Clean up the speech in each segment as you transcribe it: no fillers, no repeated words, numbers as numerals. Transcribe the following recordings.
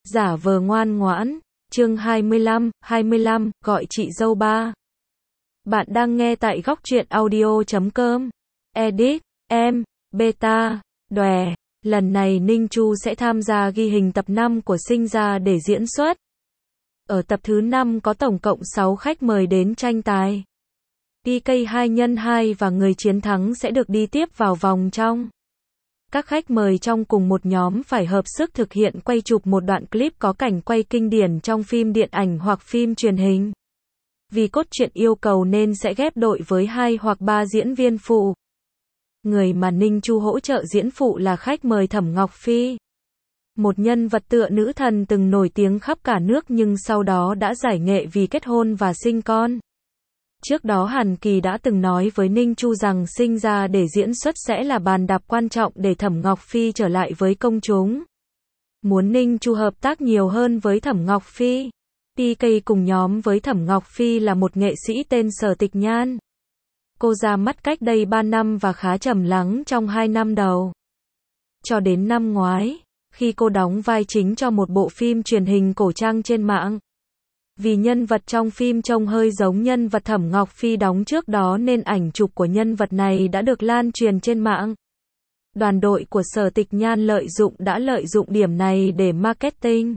Giả vờ ngoan ngoãn, chương 25, gọi chị dâu ba. Bạn đang nghe tại góc truyện audio.com. Edit, em, beta, đòe. Lần này Ninh Chu sẽ tham gia ghi hình tập 5 của Sinh Ra để diễn xuất. Ở tập thứ 5 có tổng cộng 6 khách mời đến tranh tài. PK 2x2 và người chiến thắng sẽ được đi tiếp vào vòng trong. Các khách mời trong cùng một nhóm phải hợp sức thực hiện quay chụp một đoạn clip có cảnh quay kinh điển trong phim điện ảnh hoặc phim truyền hình. Vì cốt truyện yêu cầu nên sẽ ghép đội với 2 hoặc 3 diễn viên phụ. Người mà Ninh Chu hỗ trợ diễn phụ là khách mời Thẩm Ngọc Phi. Một nhân vật tựa nữ thần từng nổi tiếng khắp cả nước nhưng sau đó đã giải nghệ vì kết hôn và sinh con. Trước đó Hàn Kỳ đã từng nói với Ninh Chu rằng Sinh Ra để diễn xuất sẽ là bàn đạp quan trọng để Thẩm Ngọc Phi trở lại với công chúng. Muốn Ninh Chu hợp tác nhiều hơn với Thẩm Ngọc Phi. PK cùng nhóm với Thẩm Ngọc Phi là một nghệ sĩ tên Sở Tịch Nhan. Cô ra mắt cách đây 3 năm và khá trầm lắng trong 2 năm đầu. Cho đến năm ngoái, khi cô đóng vai chính cho một bộ phim truyền hình cổ trang trên mạng. Vì nhân vật trong phim trông hơi giống nhân vật Thẩm Ngọc Phi đóng trước đó nên ảnh chụp của nhân vật này đã được lan truyền trên mạng. Đoàn đội của Sở Tịch Nhan đã lợi dụng điểm này để marketing.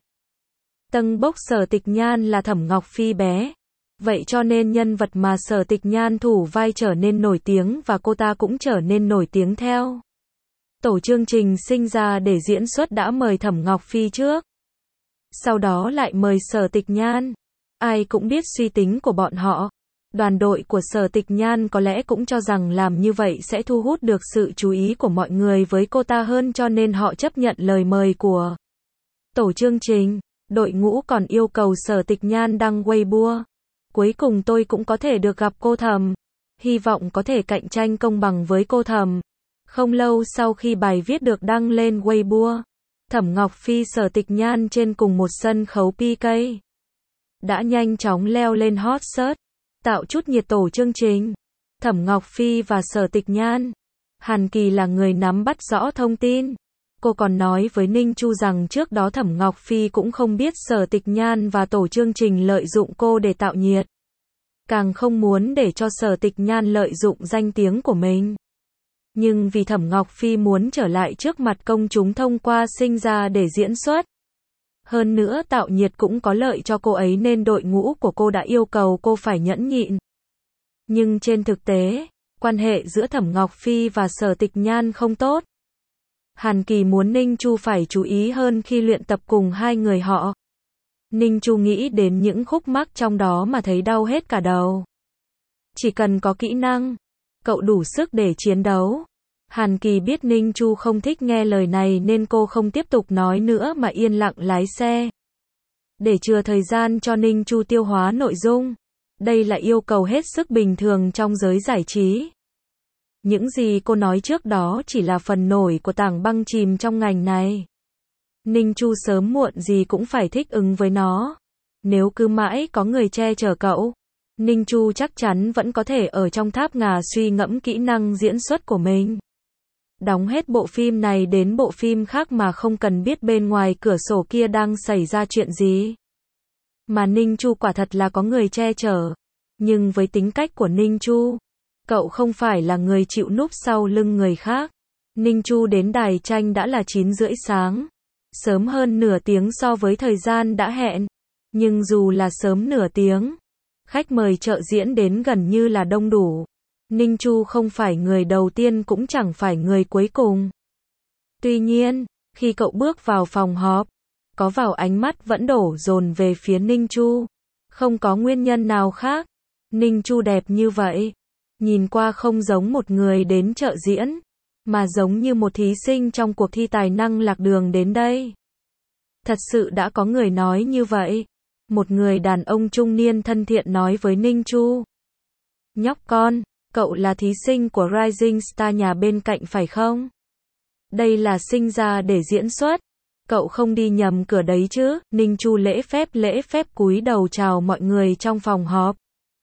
Tâng bốc Sở Tịch Nhan là Thẩm Ngọc Phi bé. Vậy cho nên nhân vật mà Sở Tịch Nhan thủ vai trở nên nổi tiếng và cô ta cũng trở nên nổi tiếng theo. Tổ chương trình Sinh Ra để diễn xuất đã mời Thẩm Ngọc Phi trước. Sau đó lại mời Sở Tịch Nhan. Ai cũng biết suy tính của bọn họ. Đoàn đội của Sở Tịch Nhan có lẽ cũng cho rằng làm như vậy sẽ thu hút được sự chú ý của mọi người với cô ta hơn cho nên họ chấp nhận lời mời của tổ chương trình. Đội ngũ còn yêu cầu Sở Tịch Nhan đăng Weibo. Cuối cùng tôi cũng có thể được gặp cô Thẩm. Hy vọng có thể cạnh tranh công bằng với cô Thẩm. Không lâu sau khi bài viết được đăng lên Weibo, Thẩm Ngọc Phi Sở Tịch Nhan trên cùng một sân khấu PK đã nhanh chóng leo lên hot search, tạo chút nhiệt tổ chương trình. Thẩm Ngọc Phi và Sở Tịch Nhan. Hàn Kỳ là người nắm bắt rõ thông tin. Cô còn nói với Ninh Chu rằng trước đó Thẩm Ngọc Phi cũng không biết Sở Tịch Nhan và tổ chương trình lợi dụng cô để tạo nhiệt. Càng không muốn để cho Sở Tịch Nhan lợi dụng danh tiếng của mình. Nhưng vì Thẩm Ngọc Phi muốn trở lại trước mặt công chúng thông qua Sinh Ra để diễn xuất. Hơn nữa tạo nhiệt cũng có lợi cho cô ấy nên đội ngũ của cô đã yêu cầu cô phải nhẫn nhịn. Nhưng trên thực tế, quan hệ giữa Thẩm Ngọc Phi và Sở Tịch Nhan không tốt. Hàn Kỳ muốn Ninh Chu phải chú ý hơn khi luyện tập cùng hai người họ. Ninh Chu nghĩ đến những khúc mắc trong đó mà thấy đau hết cả đầu. Chỉ cần có kỹ năng, cậu đủ sức để chiến đấu. Hàn Kỳ biết Ninh Chu không thích nghe lời này nên cô không tiếp tục nói nữa mà yên lặng lái xe. Để chừa thời gian cho Ninh Chu tiêu hóa nội dung. Đây là yêu cầu hết sức bình thường trong giới giải trí. Những gì cô nói trước đó chỉ là phần nổi của tảng băng chìm trong ngành này. Ninh Chu sớm muộn gì cũng phải thích ứng với nó. Nếu cứ mãi có người che chở cậu, Ninh Chu chắc chắn vẫn có thể ở trong tháp ngà suy ngẫm kỹ năng diễn xuất của mình. Đóng hết bộ phim này đến bộ phim khác mà không cần biết bên ngoài cửa sổ kia đang xảy ra chuyện gì. Mà Ninh Chu quả thật là có người che chở. Nhưng với tính cách của Ninh Chu, cậu không phải là người chịu núp sau lưng người khác. Ninh Chu đến đài tranh đã là 9:30 sáng. Sớm hơn nửa tiếng so với thời gian đã hẹn. Nhưng dù là sớm nửa tiếng, khách mời trợ diễn đến gần như là đông đủ. Ninh Chu không phải người đầu tiên cũng chẳng phải người cuối cùng. Tuy nhiên, khi cậu bước vào phòng họp, có vào ánh mắt vẫn đổ dồn về phía Ninh Chu. Không có nguyên nhân nào khác. Ninh Chu đẹp như vậy. Nhìn qua không giống một người đến trợ diễn, mà giống như một thí sinh trong cuộc thi tài năng lạc đường đến đây. Thật sự đã có người nói như vậy. Một người đàn ông trung niên thân thiện nói với Ninh Chu. Nhóc con, cậu là thí sinh của Rising Star nhà bên cạnh phải không? Đây là Sinh Ra để diễn xuất. Cậu không đi nhầm cửa đấy chứ? Ninh Chu lễ phép cúi đầu chào mọi người trong phòng họp.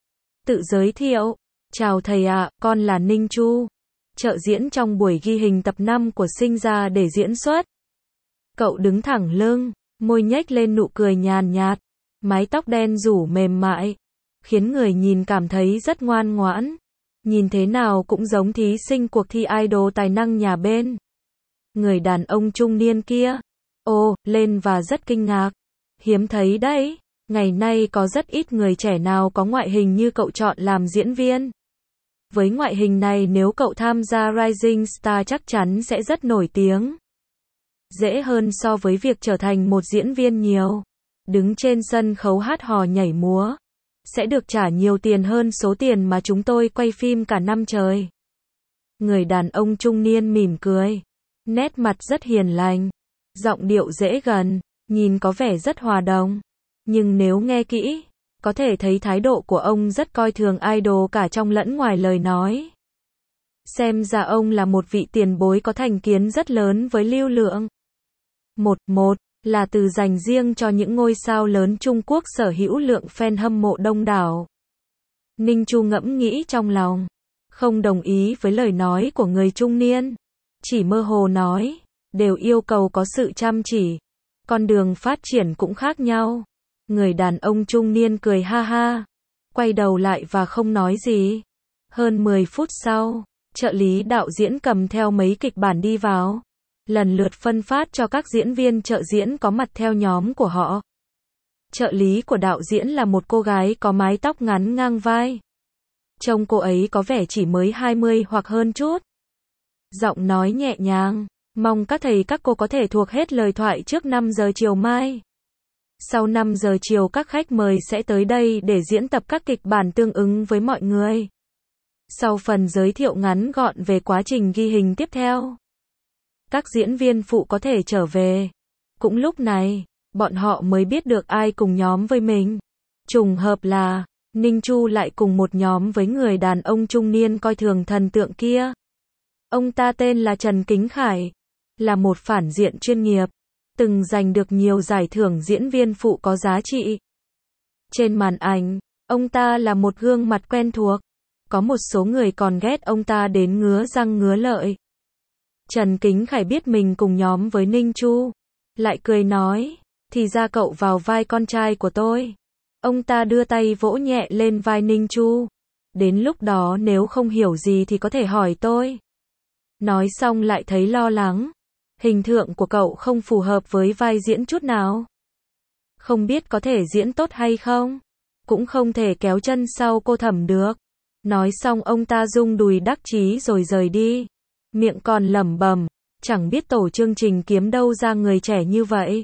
Tự giới thiệu. Chào thầy ạ, con là Ninh Chu. Trợ diễn trong buổi ghi hình tập 5 của Sinh Ra để diễn xuất. Cậu đứng thẳng lưng, môi nhếch lên nụ cười nhàn nhạt, mái tóc đen rủ mềm mại, khiến người nhìn cảm thấy rất ngoan ngoãn. Nhìn thế nào cũng giống thí sinh cuộc thi idol tài năng nhà bên. Người đàn ông trung niên kia, lên và rất kinh ngạc. Hiếm thấy đấy, ngày nay có rất ít người trẻ nào có ngoại hình như cậu chọn làm diễn viên. Với ngoại hình này nếu cậu tham gia Rising Star chắc chắn sẽ rất nổi tiếng. Dễ hơn so với việc trở thành một diễn viên nhiều. Đứng trên sân khấu hát hò nhảy múa. Sẽ được trả nhiều tiền hơn số tiền mà chúng tôi quay phim cả năm trời. Người đàn ông trung niên mỉm cười. Nét mặt rất hiền lành. Giọng điệu dễ gần, nhìn có vẻ rất hòa đồng. Nhưng nếu nghe kỹ, có thể thấy thái độ của ông rất coi thường idol cả trong lẫn ngoài lời nói. Xem ra ông là một vị tiền bối có thành kiến rất lớn với lưu lượng. Một là từ dành riêng cho những ngôi sao lớn Trung Quốc sở hữu lượng fan hâm mộ đông đảo. Ninh Chu ngẫm nghĩ trong lòng, không đồng ý với lời nói của người trung niên, chỉ mơ hồ nói, đều yêu cầu có sự chăm chỉ, con đường phát triển cũng khác nhau. Người đàn ông trung niên cười ha ha, quay đầu lại và không nói gì. Hơn 10 phút sau, trợ lý đạo diễn cầm theo mấy kịch bản đi vào, lần lượt phân phát cho các diễn viên trợ diễn có mặt theo nhóm của họ. Trợ lý của đạo diễn là một cô gái có mái tóc ngắn ngang vai. Trông cô ấy có vẻ chỉ mới 20 hoặc hơn chút. Giọng nói nhẹ nhàng, mong các thầy các cô có thể thuộc hết lời thoại trước 5 giờ chiều mai. Sau 5 giờ chiều các khách mời sẽ tới đây để diễn tập các kịch bản tương ứng với mọi người. Sau phần giới thiệu ngắn gọn về quá trình ghi hình tiếp theo, các diễn viên phụ có thể trở về. Cũng lúc này, bọn họ mới biết được ai cùng nhóm với mình. Trùng hợp là, Ninh Chu lại cùng một nhóm với người đàn ông trung niên coi thường thần tượng kia. Ông ta tên là Trần Kính Khải, là một phản diện chuyên nghiệp, từng giành được nhiều giải thưởng diễn viên phụ có giá trị. Trên màn ảnh, ông ta là một gương mặt quen thuộc, có một số người còn ghét ông ta đến ngứa răng ngứa lợi. Trần Kính Khải biết mình cùng nhóm với Ninh Chu, lại cười nói, thì ra cậu vào vai con trai của tôi. Ông ta đưa tay vỗ nhẹ lên vai Ninh Chu. Đến lúc đó nếu không hiểu gì thì có thể hỏi tôi. Nói xong lại thấy lo lắng. Hình tượng của cậu không phù hợp với vai diễn chút nào. Không biết có thể diễn tốt hay không. Cũng không thể kéo chân sau cô Thẩm được. Nói xong ông ta rung đùi đắc chí rồi rời đi. Miệng còn lẩm bẩm, chẳng biết tổ chương trình kiếm đâu ra người trẻ như vậy.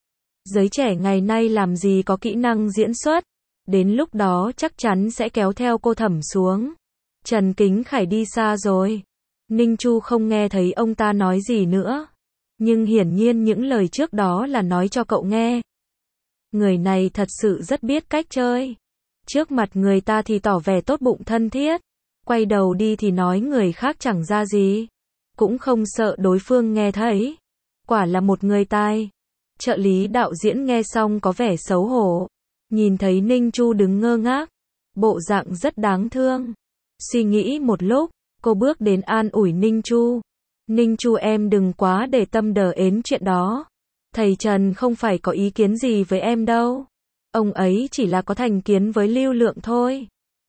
Giới trẻ ngày nay làm gì có kỹ năng diễn xuất. Đến lúc đó chắc chắn sẽ kéo theo cô Thẩm xuống. Trần Kính Khải đi xa rồi. Ninh Chu không nghe thấy ông ta nói gì nữa. Nhưng hiển nhiên những lời trước đó là nói cho cậu nghe. Người này thật sự rất biết cách chơi. Trước mặt người ta thì tỏ vẻ tốt bụng thân thiết. Quay đầu đi thì nói người khác chẳng ra gì. Cũng không sợ đối phương nghe thấy. Quả là một người tài. Trợ lý đạo diễn nghe xong có vẻ xấu hổ. Nhìn thấy Ninh Chu đứng ngơ ngác. Bộ dạng rất đáng thương. Suy nghĩ một lúc, cô bước đến an ủi Ninh Chu. Ninh Chu em đừng quá để tâm đờ ến chuyện đó. Thầy Trần không phải có ý kiến gì với em đâu. Ông ấy chỉ là có thành kiến với lưu lượng thôi.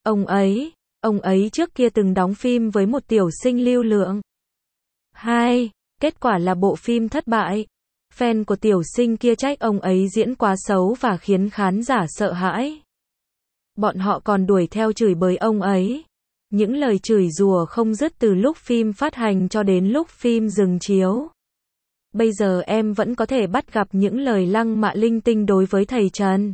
Ông ấy trước kia từng đóng phim với một tiểu sinh lưu lượng. Kết quả là bộ phim thất bại. Fan của tiểu sinh kia trách ông ấy diễn quá xấu và khiến khán giả sợ hãi. Bọn họ còn đuổi theo chửi bới ông ấy. Những lời chửi rủa không dứt từ lúc phim phát hành cho đến lúc phim dừng chiếu. Bây giờ em vẫn có thể bắt gặp những lời lăng mạ linh tinh đối với thầy Trần.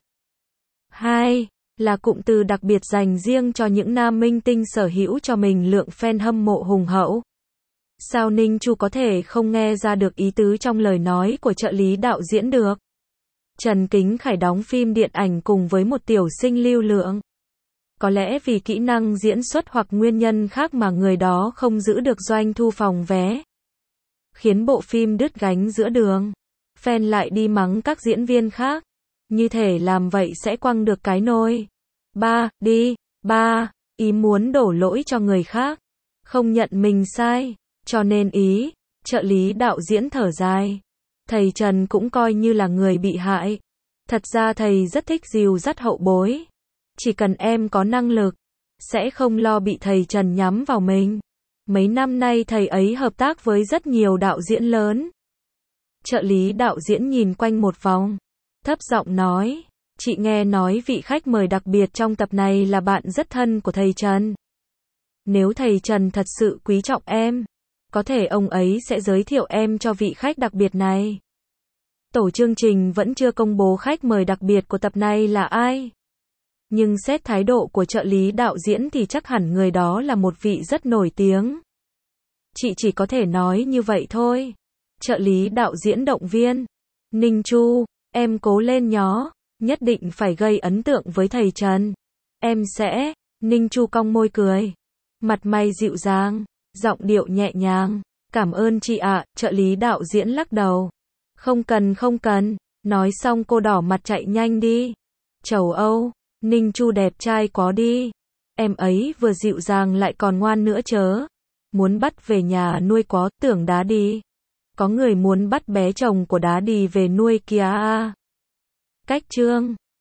Là cụm từ đặc biệt dành riêng cho những nam minh tinh sở hữu cho mình lượng fan hâm mộ hùng hậu. Sao Ninh Chu có thể không nghe ra được ý tứ trong lời nói của trợ lý đạo diễn được? Trần Kính Khải đóng phim điện ảnh cùng với một tiểu sinh lưu lượng. Có lẽ vì kỹ năng diễn xuất hoặc nguyên nhân khác mà người đó không giữ được doanh thu phòng vé. Khiến bộ phim đứt gánh giữa đường. Fan lại đi mắng các diễn viên khác. Như thể làm vậy sẽ quăng được cái nôi. Ý muốn đổ lỗi cho người khác. Không nhận mình sai. Cho nên trợ lý đạo diễn thở dài. Thầy Trần cũng coi như là người bị hại. Thật ra thầy rất thích dìu dắt hậu bối. Chỉ cần em có năng lực, sẽ không lo bị thầy Trần nhắm vào mình. Mấy năm nay thầy ấy hợp tác với rất nhiều đạo diễn lớn. Trợ lý đạo diễn nhìn quanh một vòng, thấp giọng nói, chị nghe nói vị khách mời đặc biệt trong tập này là bạn rất thân của thầy Trần. Nếu thầy Trần thật sự quý trọng em, có thể ông ấy sẽ giới thiệu em cho vị khách đặc biệt này. Tổ chương trình vẫn chưa công bố khách mời đặc biệt của tập này là ai. Nhưng xét thái độ của trợ lý đạo diễn thì chắc hẳn người đó là một vị rất nổi tiếng. Chị chỉ có thể nói như vậy thôi. Trợ lý đạo diễn động viên. Ninh Chu, em cố lên nhó, nhất định phải gây ấn tượng với thầy Trần. Em sẽ. Ninh Chu cong môi cười. Mặt mày dịu dàng, giọng điệu nhẹ nhàng. Cảm ơn chị ạ, trợ lý đạo diễn lắc đầu. Không cần, nói xong cô đỏ mặt chạy nhanh đi. Chầu Âu, Ninh Chu đẹp trai quá đi. Em ấy vừa dịu dàng lại còn ngoan nữa chớ. Muốn bắt về nhà nuôi quá, tưởng Đá Đi. Có người muốn bắt bé chồng của Đá Đi về nuôi kìa à. Cách chương